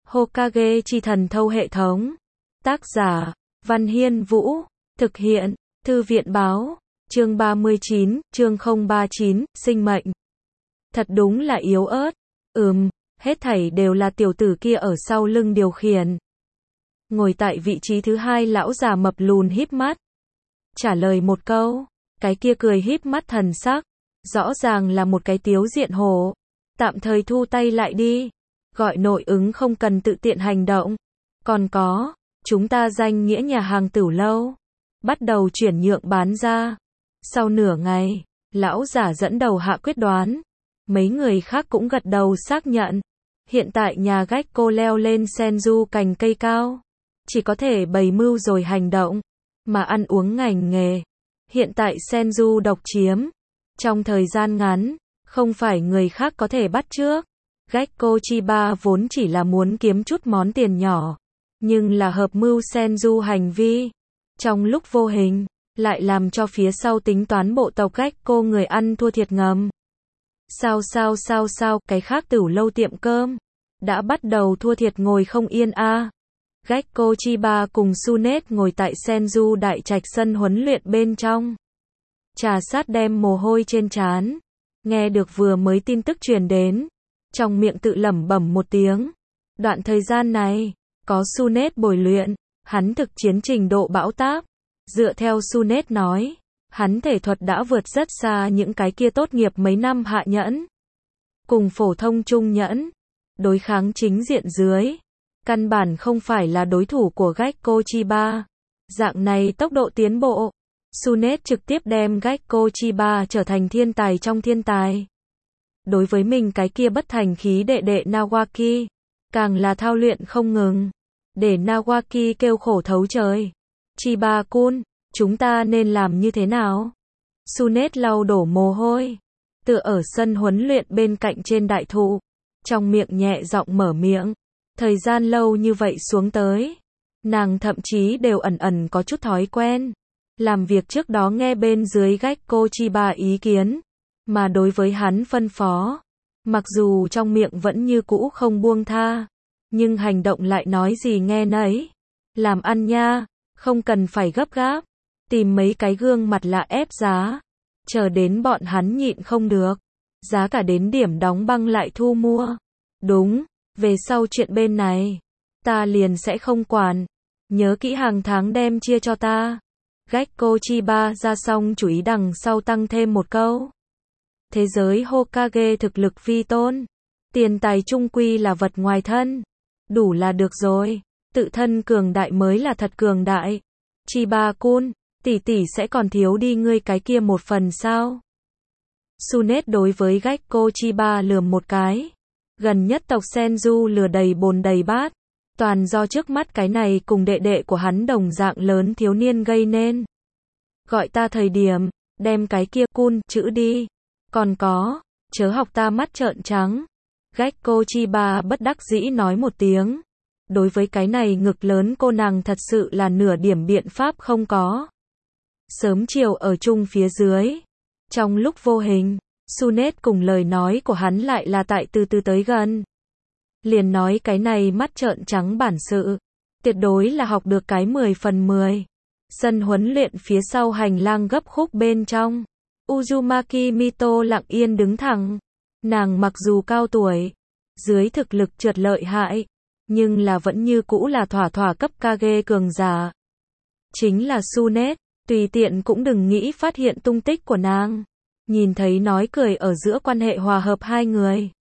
Hokage chi thần thâu hệ thống. Tác giả, Văn Hiên Vũ. Thực hiện, Thư viện báo. Chương 39, chương 039, sinh mệnh. Thật đúng là yếu ớt. Hết thảy đều là tiểu tử kia ở sau lưng điều khiển. Ngồi tại vị trí thứ hai lão già mập lùn híp mắt. Trả lời một câu, cái kia cười híp mắt thần sắc. Rõ ràng là một cái tiếu diện hổ. Tạm thời thu tay lại đi. Gọi nội ứng không cần tự tiện hành động. Còn có, chúng ta danh nghĩa nhà hàng Tửu Lâu. Bắt đầu chuyển nhượng bán ra. Sau nửa ngày, lão giả dẫn đầu hạ quyết đoán. Mấy người khác cũng gật đầu xác nhận. Hiện tại nhà Gecko leo lên Senju cành cây cao. Chỉ có thể bày mưu rồi hành động. Mà ăn uống ngành nghề. Hiện tại Senju độc chiếm. Trong thời gian ngắn, không phải người khác có thể bắt chước. Gecko Chiba vốn chỉ là muốn kiếm chút món tiền nhỏ. Nhưng là hợp mưu Senju hành vi. Trong lúc vô hình, lại làm cho phía sau tính toán bộ tộc Gecko người ăn thua thiệt ngầm. Sao, cái khác Tửu Lâu tiệm cơm. Đã bắt đầu thua thiệt ngồi không yên a. Gecko Chiba cùng Sunet ngồi tại Senju đại trạch sân huấn luyện bên trong. Trà sát đem mồ hôi trên trán. Nghe được vừa mới tin tức truyền đến. Trong miệng tự lẩm bẩm một tiếng. Đoạn thời gian này, có Sunet bồi luyện, hắn thực chiến trình độ bão táp. Dựa theo Sunet nói, hắn thể thuật đã vượt rất xa những cái kia tốt nghiệp mấy năm hạ nhẫn. Cùng phổ thông trung nhẫn, đối kháng chính diện dưới. Căn bản không phải là đối thủ của Gecko Chiba. Dạng này tốc độ tiến bộ. Sunet trực tiếp đem Gecko Chiba trở thành thiên tài trong thiên tài. Đối với mình cái kia bất thành khí đệ đệ Nawaki, càng là thao luyện không ngừng. Để Nawaki kêu khổ thấu trời. Chiba-kun, chúng ta nên làm như thế nào? Sunet lau đổ mồ hôi. Tựa ở sân huấn luyện bên cạnh trên đại thụ. Trong miệng nhẹ giọng mở miệng. Thời gian lâu như vậy xuống tới. Nàng thậm chí đều ẩn có chút thói quen. Làm việc trước đó nghe bên dưới Gecko Chiba ý kiến. Mà đối với hắn phân phó. Mặc dù trong miệng vẫn như cũ không buông tha. Nhưng hành động lại nói gì nghe nấy. Làm ăn nha, không cần phải gấp gáp. Tìm mấy cái gương mặt lạ ép giá. Chờ đến bọn hắn nhịn không được. Giá cả đến điểm đóng băng lại thu mua. Đúng, về sau chuyện bên này. Ta liền sẽ không quản. Nhớ kỹ hàng tháng đem chia cho ta. Gecko Chiba ra xong chủ ý đằng sau tăng thêm một câu. Thế giới Hokage thực lực vi tôn. Tiền tài chung quy là vật ngoài thân. Đủ là được rồi. Tự thân cường đại mới là thật cường đại. Chiba-kun, tỷ sẽ còn thiếu đi ngươi cái kia một phần sao? Sunet đối với Gecko Chiba lườm một cái. Gần nhất tộc Senju lừa đầy bồn đầy bát. Toàn do trước mắt cái này cùng đệ đệ của hắn đồng dạng lớn thiếu niên gây nên. Gọi ta thời điểm, đem cái kia kun chữ đi. Còn có, chớ học ta mắt trợn trắng. Gecko Chiba bất đắc dĩ nói một tiếng. Đối với cái này ngực lớn cô nàng thật sự là nửa điểm biện pháp không có. Sớm chiều ở chung phía dưới. Trong lúc vô hình, Sunet cùng lời nói của hắn lại là tại từ từ tới gần. Liền nói cái này mắt trợn trắng bản sự. Tuyệt đối là học được cái 10 phần 10. Sân huấn luyện phía sau hành lang gấp khúc bên trong. Uzumaki Mito lặng yên đứng thẳng. Nàng mặc dù cao tuổi, dưới thực lực trượt lợi hại, nhưng là vẫn như cũ là thỏa cấp Kage cường giả. Chính là Sunet, tùy tiện cũng đừng nghĩ phát hiện tung tích của nàng. Nhìn thấy nói cười ở giữa quan hệ hòa hợp hai người.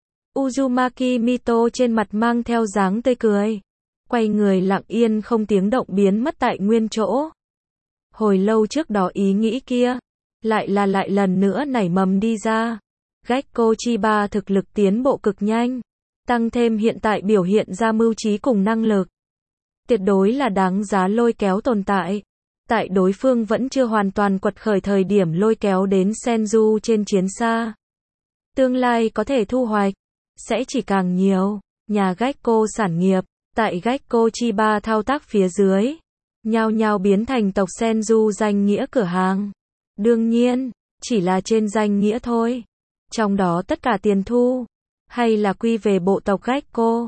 Uzumaki Mito trên mặt mang theo dáng tươi cười. Quay người lặng yên không tiếng động biến mất tại nguyên chỗ. Hồi lâu trước đó ý nghĩ kia, lại lần nữa nảy mầm đi ra. Gecko Chiba thực lực tiến bộ cực nhanh. Tăng thêm hiện tại biểu hiện ra mưu trí cùng năng lực. Tuyệt đối là đáng giá lôi kéo tồn tại. Tại đối phương vẫn chưa hoàn toàn quật khởi thời điểm lôi kéo đến Senju trên chiến xa. Tương lai có thể thu hoạch. Sẽ chỉ càng nhiều. Nhà Gecko sản nghiệp. Tại Gecko Chiba thao tác phía dưới. Nhao nhao biến thành tộc Senju danh nghĩa cửa hàng. Đương nhiên, chỉ là trên danh nghĩa thôi. Trong đó tất cả tiền thu. Hay là quy về bộ tộc Gecko.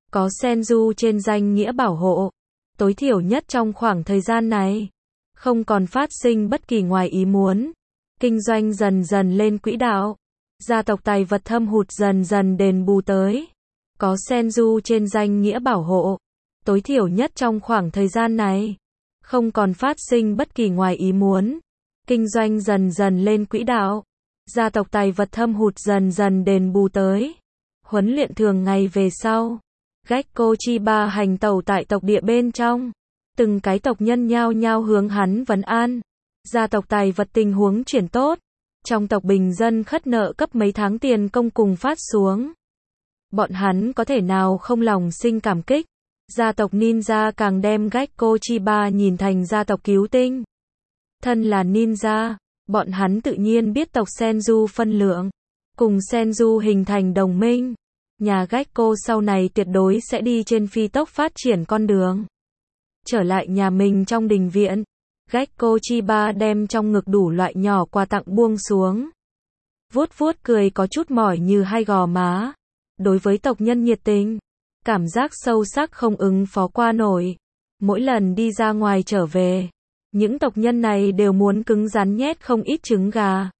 có Senju trên danh nghĩa bảo hộ. Tối thiểu nhất trong khoảng thời gian này, không còn phát sinh bất kỳ ngoài ý muốn. Kinh doanh dần dần lên quỹ đạo. Gia tộc tài vật thâm hụt dần dần đền bù tới. Có Senju trên danh nghĩa bảo hộ. Tối thiểu nhất trong khoảng thời gian này, không còn phát sinh bất kỳ ngoài ý muốn. Kinh doanh dần dần lên quỹ đạo. Gia tộc tài vật thâm hụt dần dần đền bù tới. Huấn luyện thường ngày về sau. Gekko Chiba hành tẩu tại tộc địa bên trong. Từng cái tộc nhân nhao nhao hướng hắn vấn an. Gia tộc tài vật tình huống chuyển tốt. Trong tộc bình dân khất nợ cấp mấy tháng tiền công cùng phát xuống. Bọn hắn có thể nào không lòng sinh cảm kích. Gia tộc ninja càng đem Gekko Chiba nhìn thành gia tộc cứu tinh. Thân là ninja, bọn hắn tự nhiên biết tộc Senju phân lượng. Cùng Senju hình thành đồng minh. Nhà Gekko sau này tuyệt đối sẽ đi trên phi tốc phát triển con đường. Trở lại nhà mình trong đình viện, Gekko Chiba đem trong ngực đủ loại nhỏ quà tặng buông xuống. Vuốt vuốt cười có chút mỏi như hai gò má. Đối với tộc nhân nhiệt tình, cảm giác sâu sắc không ứng phó qua nổi. Mỗi lần đi ra ngoài trở về, những tộc nhân này đều muốn cứng rắn nhét không ít trứng gà,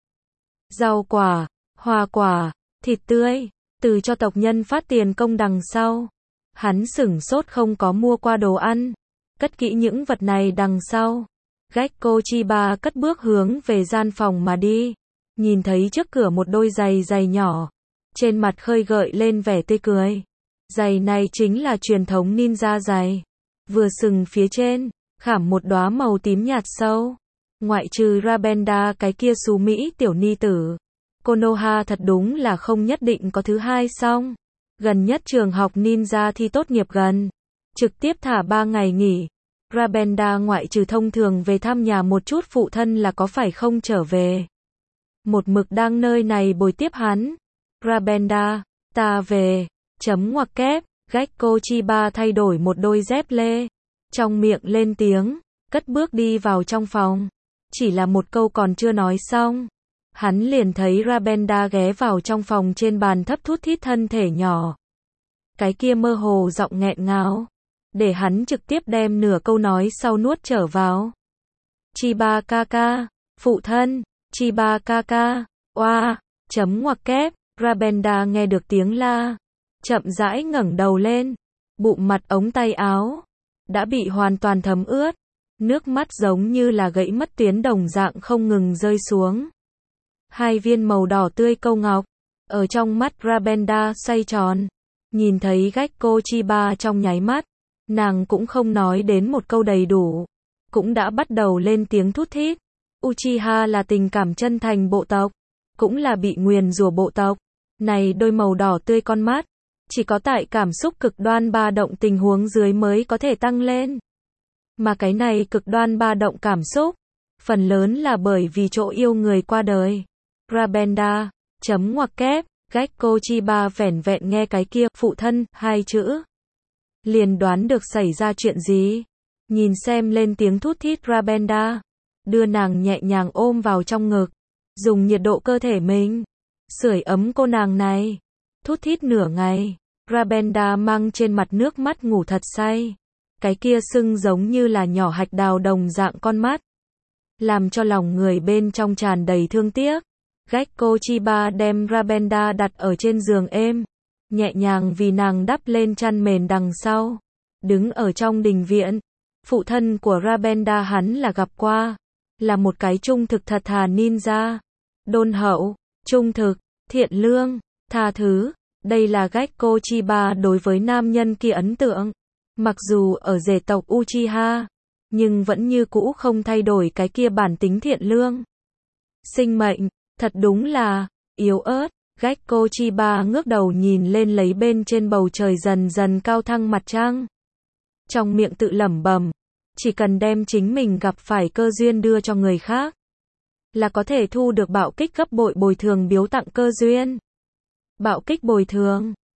rau quả, hoa quả, thịt tươi, từ cho tộc nhân phát tiền công đằng sau. Hắn sửng sốt không có mua qua đồ ăn, cất kỹ những vật này đằng sau. Gekko Chiba cất bước hướng về gian phòng mà đi, nhìn thấy trước cửa một đôi giày giày nhỏ, trên mặt khơi gợi lên vẻ tươi cười. Giày này chính là truyền thống ninja giày, vừa sừng phía trên, khảm một đóa màu tím nhạt sâu. Ngoại trừ Rabenda cái kia xú mỹ tiểu ni tử, Konoha thật đúng là không nhất định có thứ hai xong. Gần nhất trường học ninja thi tốt nghiệp gần, trực tiếp thả 3 ngày nghỉ. Rabenda ngoại trừ thông thường về thăm nhà một chút phụ thân là có phải không trở về. Một mực đang nơi này bồi tiếp hắn. Rabenda, ta về, chấm ngoặc kép, Gekko Chiba thay đổi một đôi dép lê. Trong miệng lên tiếng, cất bước đi vào trong phòng. Chỉ là một câu còn chưa nói xong. Hắn liền thấy Rabenda ghé vào trong phòng trên bàn thấp thút thít thân thể nhỏ. Cái kia mơ hồ giọng nghẹn ngào, để hắn trực tiếp đem nửa câu nói sau nuốt trở vào. Chiba kaka, phụ thân, Chiba kaka, oa, chấm ngoặc kép, Rabenda nghe được tiếng la, chậm rãi ngẩng đầu lên, bụng mặt ống tay áo đã bị hoàn toàn thấm ướt, nước mắt giống như là gãy mất tuyến đồng dạng không ngừng rơi xuống. Hai viên màu đỏ tươi câu ngọc ở trong mắt Rabenda xoay tròn. Nhìn thấy Gekko Chiba trong nháy mắt, nàng cũng không nói đến một câu đầy đủ, cũng đã bắt đầu lên tiếng thút thít. Uchiha là tình cảm chân thành bộ tộc, cũng là bị nguyền rủa bộ tộc. Này đôi màu đỏ tươi con mắt, chỉ có tại cảm xúc cực đoan ba động tình huống dưới mới có thể tăng lên. Mà cái này cực đoan ba động cảm xúc, phần lớn là bởi vì chỗ yêu người qua đời. Rabenda, chấm ngoặc kép, Gekko Chiba vẻn vẹn nghe cái kia, phụ thân, hai chữ. Liền đoán được xảy ra chuyện gì. Nhìn xem lên tiếng thút thít Rabenda, đưa nàng nhẹ nhàng ôm vào trong ngực, dùng nhiệt độ cơ thể mình sưởi ấm cô nàng này. Thút thít nửa ngày, Rabenda mang trên mặt nước mắt ngủ thật say. Cái kia sưng giống như là nhỏ hạch đào đồng dạng con mắt, làm cho lòng người bên trong tràn đầy thương tiếc. Gekko Chiba đem Rabenda đặt ở trên giường êm, nhẹ nhàng vì nàng đắp lên chăn mền đằng sau. Đứng ở trong đình viện, phụ thân của Rabenda hắn là gặp qua, là một cái trung thực thật thà ninja, đôn hậu, trung thực, thiện lương, tha thứ. Đây là Gekko Chiba đối với nam nhân kia ấn tượng. Mặc dù ở rể tộc Uchiha, nhưng vẫn như cũ không thay đổi cái kia bản tính thiện lương. Sinh mệnh, thật đúng là yếu ớt. Gekko Chiba ngước đầu nhìn lên lấy bên trên bầu trời dần dần cao thăng mặt trăng. Trong miệng tự lẩm bẩm, chỉ cần đem chính mình gặp phải cơ duyên đưa cho người khác, là có thể thu được bạo kích gấp bội bồi thường biếu tặng cơ duyên. Bạo kích bồi thường